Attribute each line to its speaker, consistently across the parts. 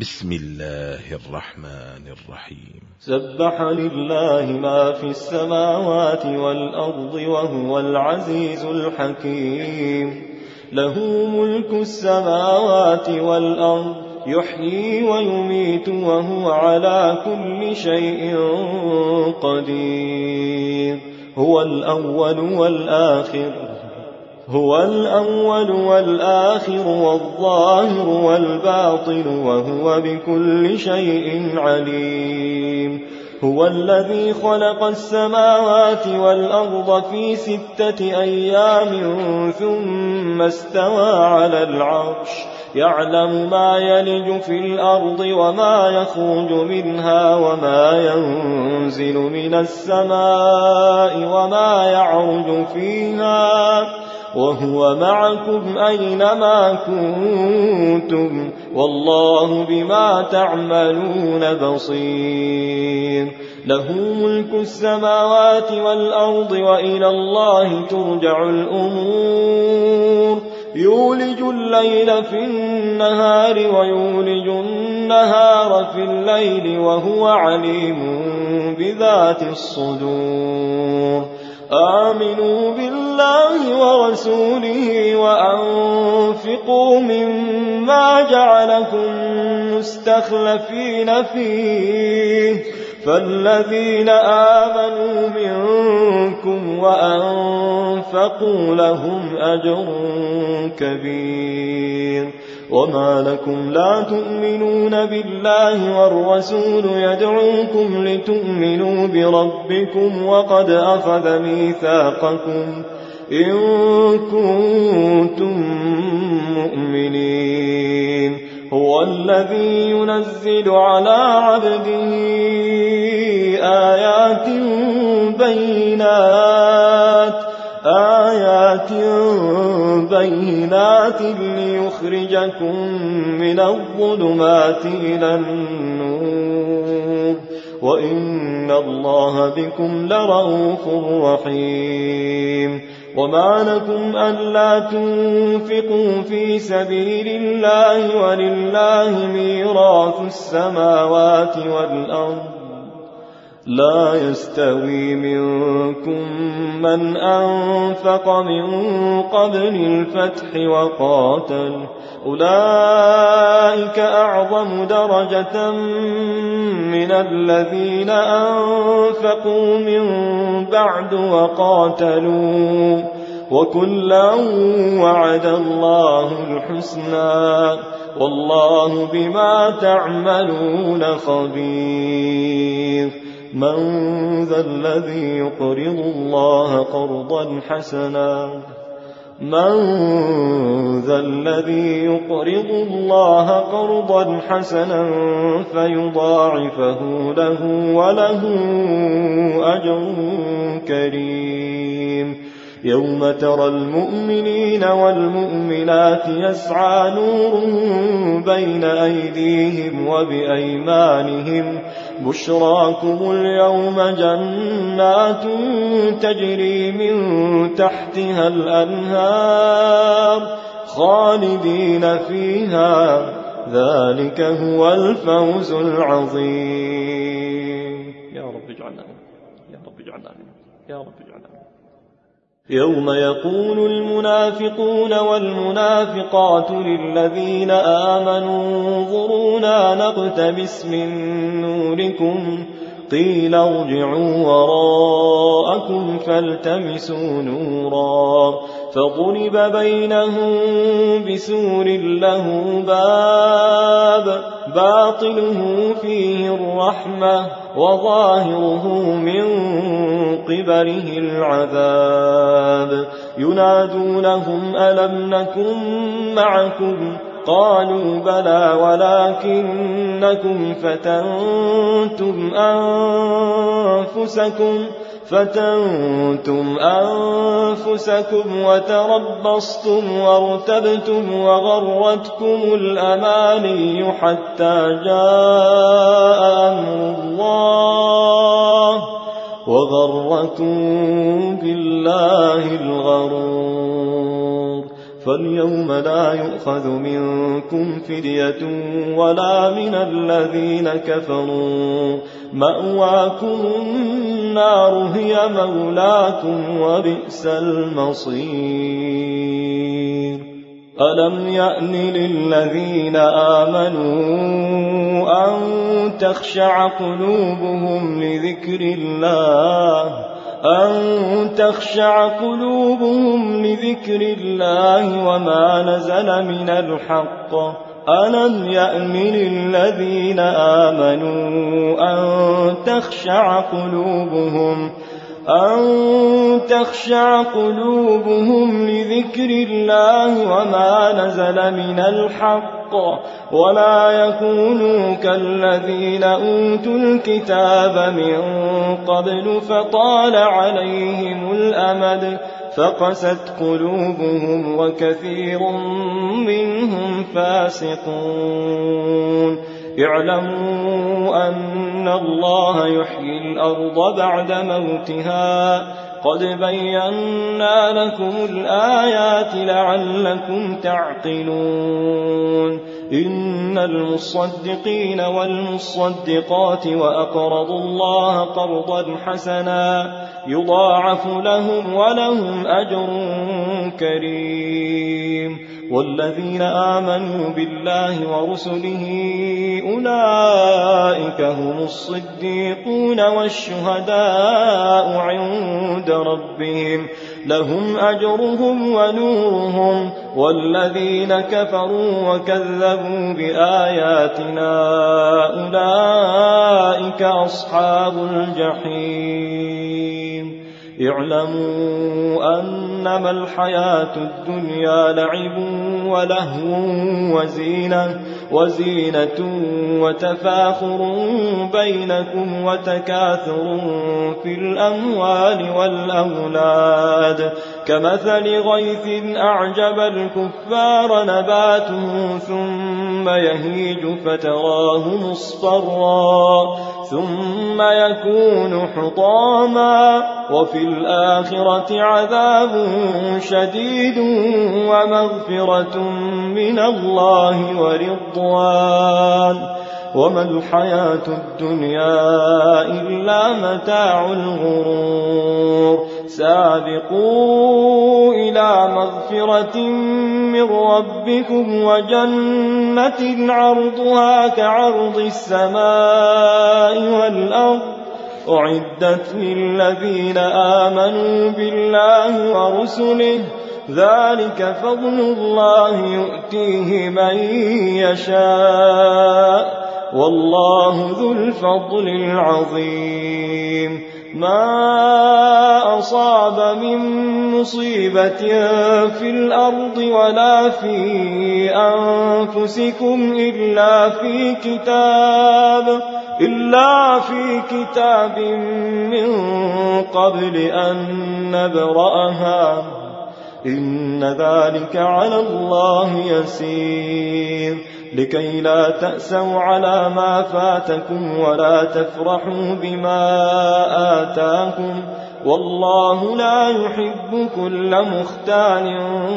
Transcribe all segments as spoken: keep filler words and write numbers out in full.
Speaker 1: بسم الله الرحمن الرحيم.
Speaker 2: سبح لله ما في السماوات والأرض وهو العزيز الحكيم. له ملك السماوات والأرض يحيي ويميت وهو على كل شيء قدير. هو الأول والآخر هو الأول والآخر والظاهر والباطن وهو بكل شيء عليم. هو الذي خلق السماوات والأرض في ستة أيام ثم استوى على العرش يعلم ما يلج في الأرض وما يخرج منها وما ينزل من السماء وما يعرج فيها وهو معكم أينما كنتم والله بما تعملون بصير. له ملك السماوات والأرض وإلى الله ترجع الأمور. يولج الليل في النهار ويولج النهار في الليل وهو عليم بذات الصدور. آمنوا بالله ورسوله وأنفقوا مما جعلكم مستخلفين فيه فالذين آمنوا منكم وأنفقوا لهم أجر كبير. وما لكم لا تؤمنون بالله والرسول يدعوكم لتؤمنوا بربكم وقد أخذ ميثاقكم إن كنتم مؤمنين. هو الذي ينزل على عبده آيات بينات آيات بينات ليخرجكم من الظلمات إلى النور وإن الله بكم لرءوف رحيم. وما لكم ألا تنفقوا في سبيل الله ولله ميراث السماوات والأرض لا يستوي منكم من أنفق من قبل الفتح وقاتل أولئك أعظم درجة من الذين أنفقوا من بعد وقاتلوا وكلا وعد الله الحسنى والله بما تعملون خبير. من ذا الذي يقرض الله قرضا حسنا من ذا الذي يقرض الله قرضا حسنا فيضاعفه له وله أجر كريم. يوم ترى المؤمنين والمؤمنات يسعى نورهم بين أيديهم وبأيمانهم بشراكم اليوم جنات تجري من تحتها الأنهار خالدين فيها ذلك هو الفوز العظيم. يا رب اجعلنا يا رب اجعلنا يا رب اجعلنا. يوم يقول المنافقون والمنافقات للذين آمنوا انظرونا نقتبس من نوركم قيل ارجعوا وراءكم فالتمسوا نورا فضرب بينهم بسور له باب باطنه فيه الرحمة وظاهره من قبله العذاب. ينادونهم ألم نكن معكم قالوا بلى ولكنكم فتنتم أنفسكم فتنتم أنفسكم وتربصتم وارتبتم وغرتكم الأماني حتى جاء أمر الله وغركم بالله الغرور. فاليوم لا يؤخذ منكم فدية ولا من الذين كفروا، مأواكم النار هي مولاكم وبئس المصير. ألم يأن للذين آمنوا أن تخشع قلوبهم لذكر الله أن تخشع قلوبهم لذكر الله وما نزل من الحق. ألم يأن للذين آمنوا أن تخشع قلوبهم أن تخشع قلوبهم لذكر الله وما نزل من الحق ولا يكونوا كالذين أوتوا الكتاب من قبل فطال عليهم الأمد فقست قلوبهم وكثير منهم فاسقون. اعلموا أن الله يحيي الأرض بعد موتها قد بينا لكم الآيات لعلكم تعقلون. إن المصدقين والمصدقات وأقرضوا الله قرضا حسنا يضاعف لهم ولهم أجر كريم. والذين آمنوا بالله ورسله أولئك هم الصديقون والشهداء عند ربهم لهم أجرهم ونورهم. والذين كفروا وكذبوا بآياتنا أولئك أصحاب الجحيم. اعلموا أنما الحياة الدنيا لعب ولهو وزينة وزينة وتفاخر بينكم وتكاثر في الأموال والأولاد كمثل غيث أعجب الكفار نباته ثم يهيج فتراه مصفرا ثم يكون حطاما وفي الآخرة عذاب شديد ومغفرة من الله ورضوان وما الحياة الدنيا إلا متاع الغرور. سابقوا إلى مغفرة من ربكم وجنة عرضها كعرض السماء والأرض أعدت للذين آمنوا بالله ورسله ذلك فضل الله يؤتيه من يشاء والله ذو الفضل العظيم. ما أصاب من مصيبة في الأرض ولا في أنفسكم إلا في كتاب إلا في كتاب من قبل أن نبرأها إن ذلك على الله يسير. لكي لا تأسوا على ما فاتكم ولا تفرحوا بما آتاكم والله لا يحب كل مختال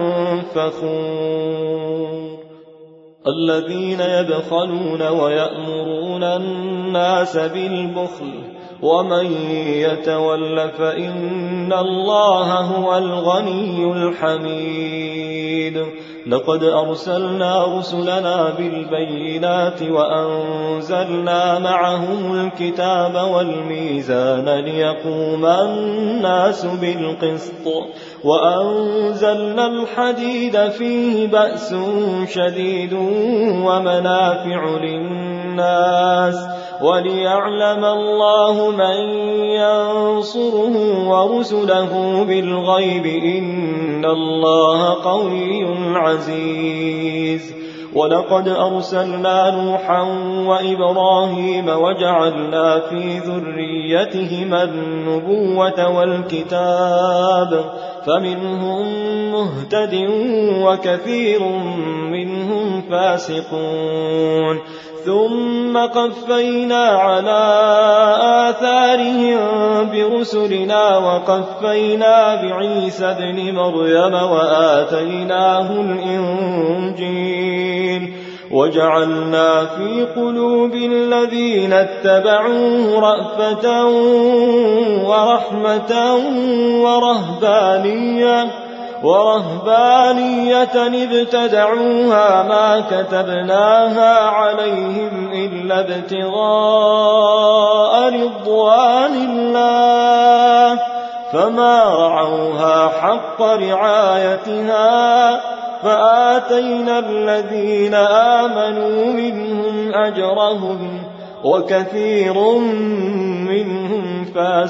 Speaker 2: فخور. الذين يبخلون ويأمرون الناس بالبخل ومن يتول فإن الله هو الغني الحميد. لقد أرسلنا رسلنا بالبينات وأنزلنا معهم الكتاب والميزان ليقوم الناس بالقسط وأنزلنا الحديد فيه بأس شديد ومنافع للناس وليعلم الله من ينصره ورسله بالغيب إن الله قوي عزيز. ولقد أرسلنا نوحا وإبراهيم وجعلنا في ذريتهما النبوة والكتاب فمنهم مهتد وكثير منهم فاسقون. ثم قفينا على آثارهم برسلنا وقفينا بعيسى ابن مريم وآتيناه الإنجيل وجعلنا في قلوب الذين اتبعوه رأفة ورحمة ورهبانية ورهبانية ابتدعوها ما كتبناها عليهم إلا ابتغاء رضوان الله فما رعوها حق رعايتها فآتينا الذين آمنوا منهم أجرهم وكثير منهم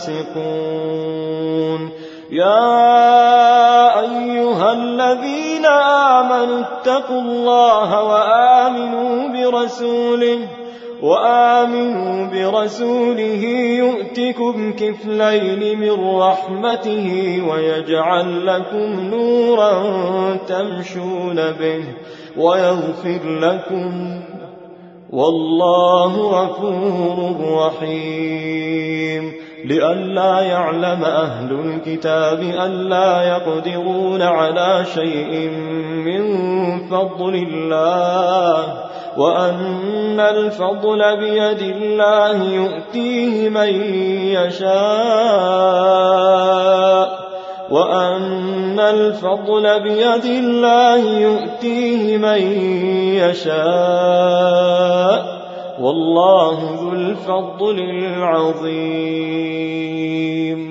Speaker 2: فاسقون. يا أيها الذين آمنوا اتقوا الله وآمنوا برسوله وآمنوا برسوله يؤتكم كفلين من رحمته ويجعل لكم نورا تمشون به ويغفر لكم والله غفور رحيم. لئلا يعلم أهل الكتاب ألا يقدرون على شيء من فضل الله وأن الفضل بيد الله يؤتيه من يشاء وأن الفضل بيد الله يؤتيه من يشاء والله ذو الفضل العظيم.